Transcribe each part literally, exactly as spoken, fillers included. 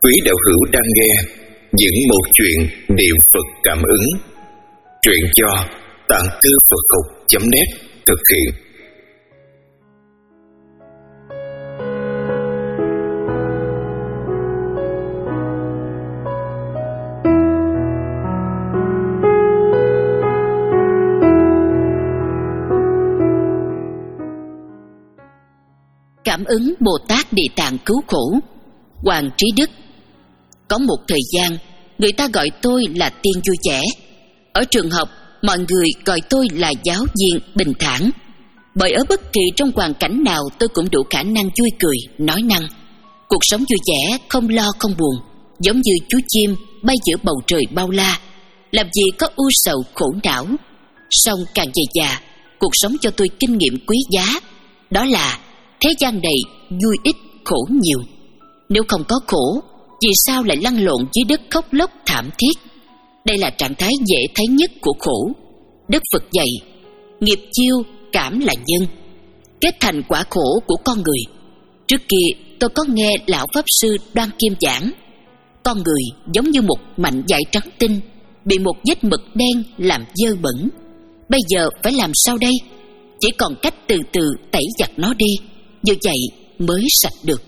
Quý đạo hữu đang nghe những một chuyện niệm Phật cảm ứng. Truyện do tạng thư Phật học chấm net thực hiện. Cảm ứng Bồ Tát Địa Tạng cứu khổ. Hoàng Trí Đức. Có một thời gian, người ta gọi tôi là Tiên vui vẻ. Ở trường học, mọi người gọi tôi là giáo viên bình thản. Bởi ở bất kỳ trong hoàn cảnh nào tôi cũng đủ khả năng vui cười, nói năng. Cuộc sống vui vẻ, không lo không buồn, giống như chú chim bay giữa bầu trời bao la. Làm gì có ưu sầu khổ não. Song càng về già, cuộc sống cho tôi kinh nghiệm quý giá. Đó là thế gian này vui ít khổ nhiều. Nếu không có khổ, vì sao lại lăn lộn dưới đất khóc lóc thảm thiết? Đây là trạng thái dễ thấy nhất của khổ. Đức Phật dạy, nghiệp chiêu cảm là nhân, kết thành quả khổ của con người. Trước kia tôi có nghe lão Pháp Sư Đoan Kim giảng, con người giống như một mảnh vải trắng tinh, bị một vết mực đen làm dơ bẩn. Bây giờ phải làm sao đây? Chỉ còn cách từ từ tẩy giặt nó đi, như vậy mới sạch được.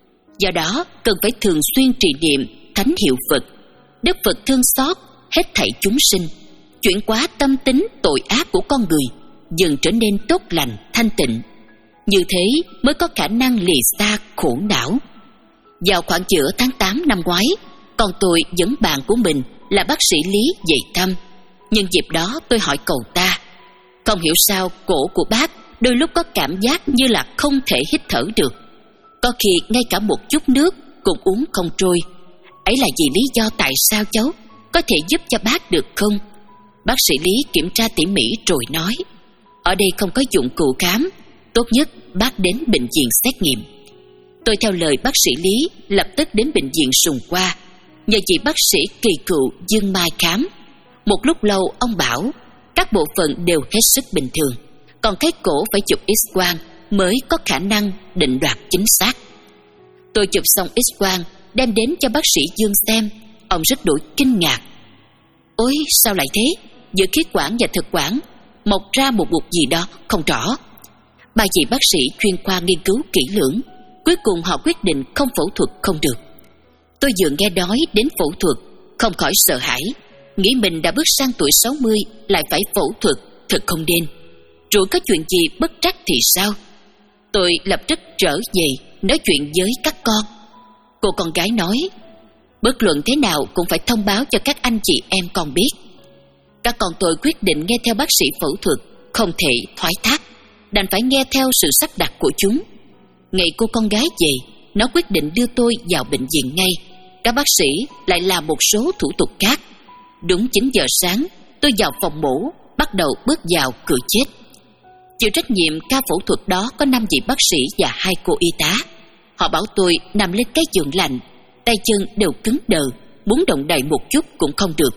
Do đó cần phải thường xuyên trì niệm thánh hiệu Phật. Đức Phật thương xót hết thảy chúng sinh, chuyển hóa tâm tính tội ác của con người dần trở nên tốt lành thanh tịnh. Như thế mới có khả năng lìa xa khổ não. Vào khoảng giữa tháng tám năm ngoái, con tôi dẫn bạn của mình là bác sĩ Lý về thăm. Nhân dịp đó tôi hỏi cậu ta, không hiểu sao cổ của bác đôi lúc có cảm giác như là không thể hít thở được. Có khi ngay cả một chút nước cũng uống không trôi. Ấy là vì lý do tại sao cháu? Có thể giúp cho bác được không? Bác sĩ Lý kiểm tra tỉ mỉ rồi nói, ở đây không có dụng cụ khám, tốt nhất bác đến bệnh viện xét nghiệm. Tôi theo lời bác sĩ Lý lập tức đến bệnh viện Sùng Qua, nhờ chị bác sĩ kỳ cựu Dương Mai khám. Một lúc lâu ông bảo các bộ phận đều hết sức bình thường, còn cái cổ phải chụp X-quang mới có khả năng định đoạt chính xác. Tôi chụp xong X-quang đem đến cho bác sĩ Dương xem. Ông rất đổi kinh ngạc. Ôi sao lại thế? Giữa khí quản và thực quản mọc ra một bụt gì đó không rõ. Ba vị bác sĩ chuyên khoa nghiên cứu kỹ lưỡng, cuối cùng họ quyết định không phẫu thuật không được. Tôi vừa nghe nói đến phẫu thuật không khỏi sợ hãi, nghĩ mình đã bước sang tuổi sáu mươi lại phải phẫu thuật, thật không nên. Rồi có chuyện gì bất trắc thì sao? Tôi lập tức trở về nói chuyện với các con. Cô con gái nói, bất luận thế nào cũng phải thông báo cho các anh chị em con biết. Các con tôi quyết định nghe theo bác sĩ phẫu thuật, không thể thoái thác, đành phải nghe theo sự sắp đặt của chúng. Ngày cô con gái về, nó quyết định đưa tôi vào bệnh viện ngay. Các bác sĩ lại làm một số thủ tục khác. Đúng chín giờ sáng, tôi vào phòng mổ, bắt đầu bước vào cửa chết. Chịu trách nhiệm ca phẫu thuật đó có năm vị bác sĩ và hai cô y tá. Họ bảo tôi nằm lên cái giường lạnh, tay chân đều cứng đờ, muốn động đậy một chút cũng không được.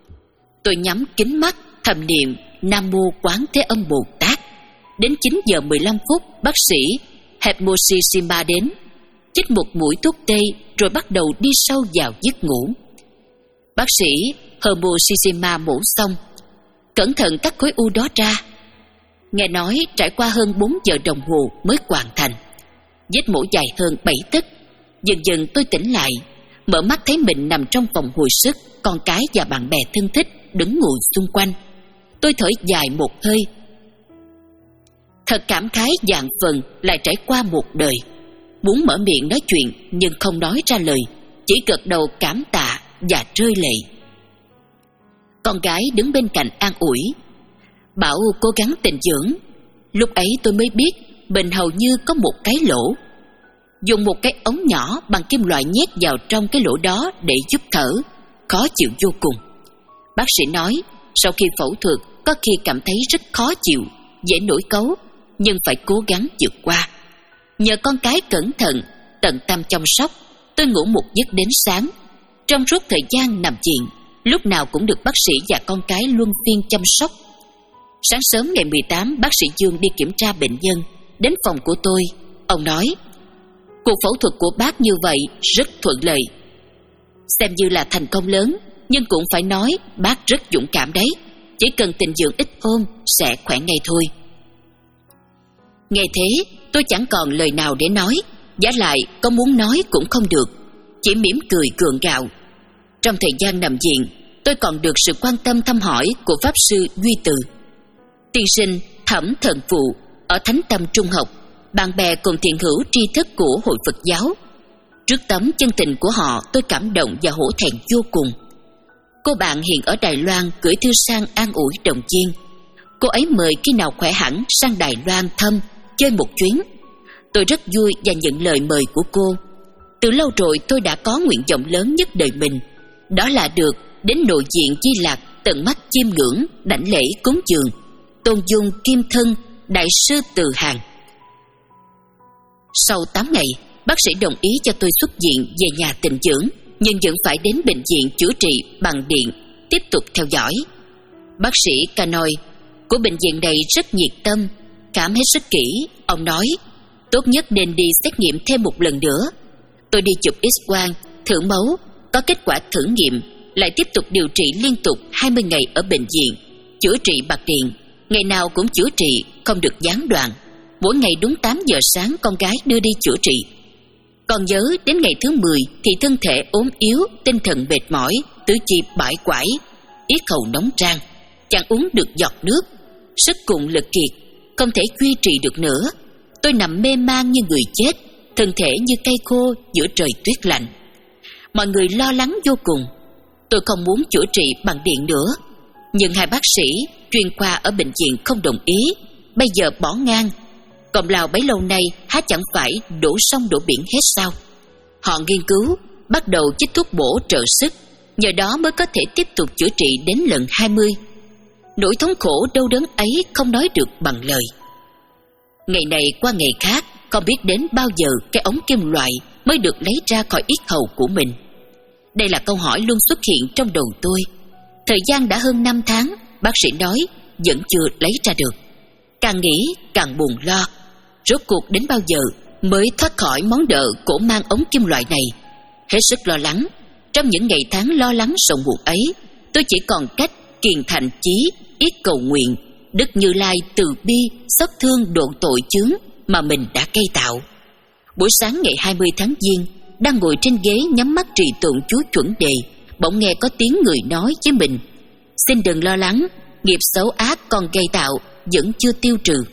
Tôi nhắm kín mắt, thầm niệm Nam Mô Quán Thế Âm Bồ Tát. Đến chín giờ mười lăm phút, bác sĩ Hepmoshishima đến, chích một mũi thuốc tê rồi bắt đầu đi sâu vào giấc ngủ. Bác sĩ Hepmoshishima mổ xong, cẩn thận cắt khối u đó ra. Nghe nói trải qua hơn bốn giờ đồng hồ mới hoàn thành. Vết mổ dài hơn bảy tấc. Dần dần tôi tỉnh lại, mở mắt thấy mình nằm trong phòng hồi sức, con cái và bạn bè thân thích đứng ngồi xung quanh. Tôi thở dài một hơi. Thật cảm khái vạn phần lại trải qua một đời. Muốn mở miệng nói chuyện nhưng không nói ra lời, chỉ gật đầu cảm tạ và rơi lệ. Con gái đứng bên cạnh an ủi, bảo cố gắng tịnh dưỡng. Lúc ấy tôi mới biết mình hầu như có một cái lỗ. Dùng một cái ống nhỏ bằng kim loại nhét vào trong cái lỗ đó để giúp thở, khó chịu vô cùng. Bác sĩ nói sau khi phẫu thuật có khi cảm thấy rất khó chịu, dễ nổi cáu, nhưng phải cố gắng vượt qua. Nhờ con cái cẩn thận, tận tâm chăm sóc, tôi ngủ một giấc đến sáng. Trong suốt thời gian nằm viện, lúc nào cũng được bác sĩ và con cái luân phiên chăm sóc. Sáng sớm ngày mười tám, bác sĩ Dương đi kiểm tra bệnh nhân. Đến phòng của tôi, ông nói, cuộc phẫu thuật của bác như vậy rất thuận lợi. Xem như là thành công lớn, nhưng cũng phải nói bác rất dũng cảm đấy. Chỉ cần tình dưỡng ít hôm sẽ khỏe ngay thôi. Nghe thế, tôi chẳng còn lời nào để nói, vả lại có muốn nói cũng không được, chỉ mỉm cười gượng gạo. Trong thời gian nằm viện, tôi còn được sự quan tâm thăm hỏi của Pháp sư Duy Từ, tiên sinh Thẩm Thần Phụ ở Thánh Tâm Trung học, bạn bè cùng thiện hữu tri thức của Hội Phật giáo. Trước tấm chân tình của họ, tôi cảm động và hổ thẹn vô cùng. Cô bạn hiện ở Đài Loan gửi thư sang an ủi động viên. Cô ấy mời khi nào khỏe hẳn sang Đài Loan thăm, chơi một chuyến. Tôi rất vui và nhận lời mời của cô. Từ lâu rồi tôi đã có nguyện vọng lớn nhất đời mình, đó là được đến nội viện Di Lạc tận mắt chiêm ngưỡng đảnh lễ cúng dường tôn dung kim thân đại sư Từ Hàng. Sau tám ngày, bác sĩ đồng ý cho tôi xuất viện về nhà tịnh dưỡng, nhưng vẫn phải đến bệnh viện chữa trị bằng điện tiếp tục theo dõi. Bác sĩ Canoy của bệnh viện này rất nhiệt tâm, khám hết sức kỹ. Ông nói tốt nhất nên đi xét nghiệm thêm một lần nữa. Tôi đi chụp X-quang, thử máu, có kết quả thử nghiệm, lại tiếp tục điều trị liên tục hai mươi ngày ở bệnh viện, chữa trị bạc điện, ngày nào cũng chữa trị, không được gián đoạn. Mỗi ngày đúng tám giờ sáng con gái đưa đi chữa trị. Còn nhớ đến ngày thứ mười thì thân thể ốm yếu, tinh thần mệt mỏi, tứ chi bãi quải, yết hầu nóng rang, chẳng uống được giọt nước, sức cùng lực kiệt, không thể duy trì được nữa. Tôi nằm mê man như người chết, thân thể như cây khô giữa trời tuyết lạnh. Mọi người lo lắng vô cùng. Tôi không muốn chữa trị bằng điện nữa, nhưng hai bác sĩ chuyên khoa ở bệnh viện không đồng ý. Bây giờ bỏ ngang, công lao bấy lâu nay há chẳng phải đổ sông đổ biển hết sao? Họ nghiên cứu, bắt đầu chích thuốc bổ trợ sức, nhờ đó mới có thể tiếp tục chữa trị đến lần hai mươi. Nỗi thống khổ đau đớn ấy không nói được bằng lời. Ngày này qua ngày khác, không biết đến bao giờ cái ống kim loại mới được lấy ra khỏi yết hầu của mình. Đây là câu hỏi luôn xuất hiện trong đầu tôi. Thời gian đã hơn năm tháng, bác sĩ nói vẫn chưa lấy ra được. Càng nghĩ càng buồn lo. Rốt cuộc đến bao giờ mới thoát khỏi món nợ cổ mang ống kim loại này? Hết sức lo lắng. Trong những ngày tháng lo lắng sầu muộn ấy, tôi chỉ còn cách kiền thành chí, yết cầu nguyện Đức Như Lai từ bi xót thương độ tội chướng mà mình đã gây tạo. Buổi sáng ngày hai mươi tháng Giêng, đang ngồi trên ghế nhắm mắt trì tụng chú chuẩn đề, bỗng nghe có tiếng người nói với mình: xin đừng lo lắng, nghiệp xấu ác con gây tạo vẫn chưa tiêu trừ.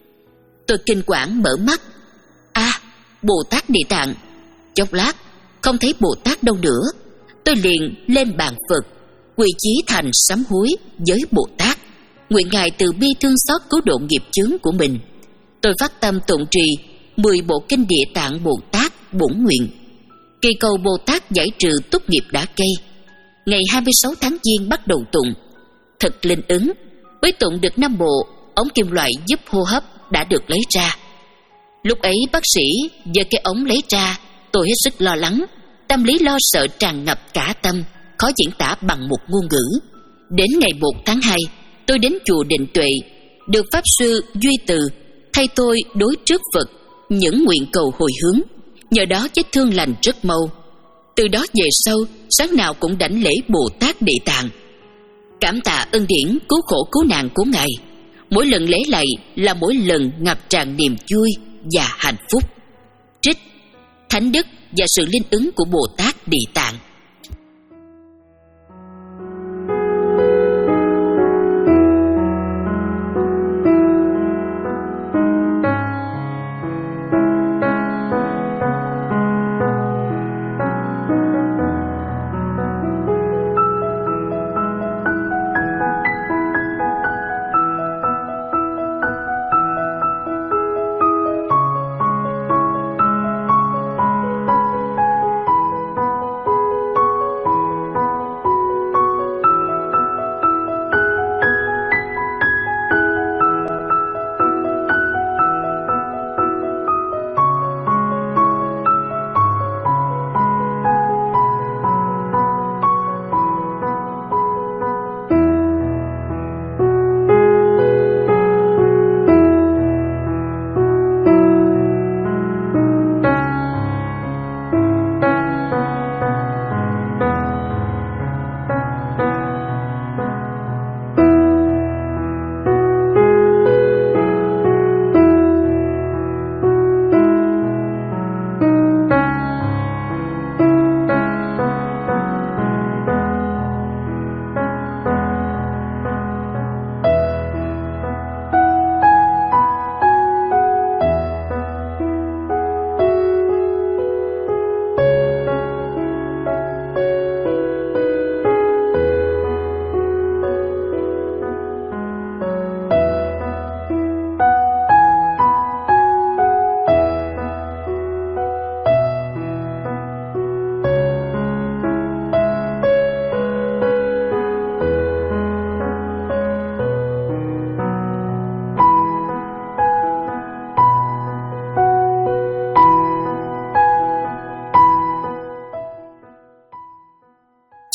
Tôi kinh quản mở mắt. À, Bồ Tát Địa Tạng. Chốc lát không thấy Bồ Tát đâu nữa. Tôi liền lên bàn Phật, quỳ chí thành sám hối với Bồ Tát, nguyện Ngài từ bi thương xót cứu độ nghiệp chướng của mình. Tôi phát tâm tụng trì mười bộ kinh Địa Tạng Bồ Tát bổn nguyện, kỳ cầu Bồ Tát giải trừ túc nghiệp đã gây. Ngày hai mươi sáu tháng Giêng bắt đầu tụng. Thật linh ứng, mới tụng được năm bộ, ống kim loại giúp hô hấp đã được lấy ra. Lúc ấy bác sĩ giơ cái ống lấy ra, tôi hết sức lo lắng, tâm lý lo sợ tràn ngập cả tâm, khó diễn tả bằng một ngôn ngữ. Đến ngày một tháng hai, tôi đến chùa Định Tuệ, được Pháp sư Duy Từ thay tôi đối trước Phật những nguyện cầu hồi hướng, nhờ đó vết thương lành rất mau. Từ đó về sau, sáng nào cũng đảnh lễ Bồ Tát Địa Tạng, cảm tạ ân điển cứu khổ cứu nạn của Ngài. Mỗi lần lễ lạy là mỗi lần ngập tràn niềm vui và hạnh phúc. Trích Thánh đức và sự linh ứng của Bồ Tát Địa Tạng.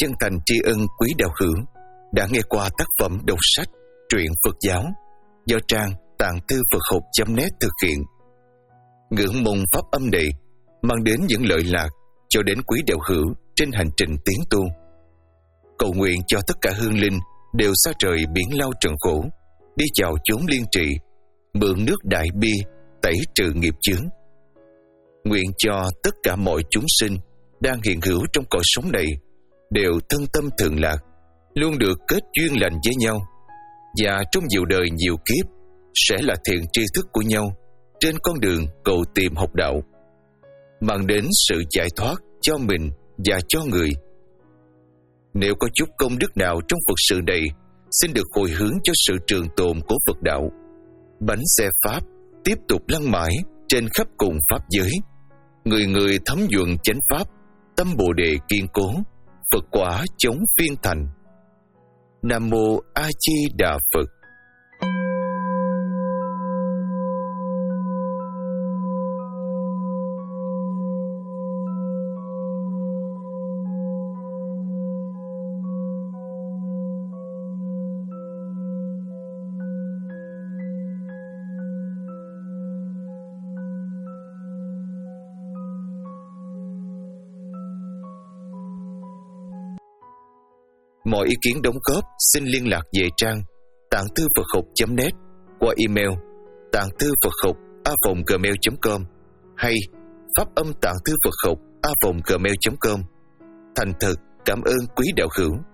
chân thành tri ân quý đạo hữu đã nghe qua tác phẩm đọc sách truyện Phật giáo do trang tạng thư Phật học chấm net thực hiện. Ngưỡng mong pháp âm này mang đến những lợi lạc cho đến quý đạo hữu trên hành trình tiến tu. Cầu nguyện cho tất cả hương linh đều xa trời biển lao trần khổ, đi chào chốn liên trì, mượn nước đại bi tẩy trừ nghiệp chướng. Nguyện cho tất cả mọi chúng sinh đang hiện hữu trong cõi sống này đều thân tâm thường lạc, luôn được kết duyên lành với nhau, và trong nhiều đời nhiều kiếp sẽ là thiện tri thức của nhau trên con đường cầu tìm học đạo, mang đến sự giải thoát cho mình và cho người. Nếu có chút công đức nào trong Phật sự này, xin được hồi hướng cho sự trường tồn của Phật đạo. Bánh xe Pháp tiếp tục lăn mãi trên khắp cùng Pháp giới, người người thấm nhuận chánh Pháp, tâm Bồ Đề kiên cố, Phật quả chống phiên thành. Nam Mô A Di Đà Phật. Mọi ý kiến đóng góp xin liên lạc về trang tạng thư Phật học chấm net qua email tạng thư Phật học a vòng gmail chấm com hay pháp âm tạng thư Phật học a vòng gmail chấm com. Thành thực cảm ơn quý đạo hữu.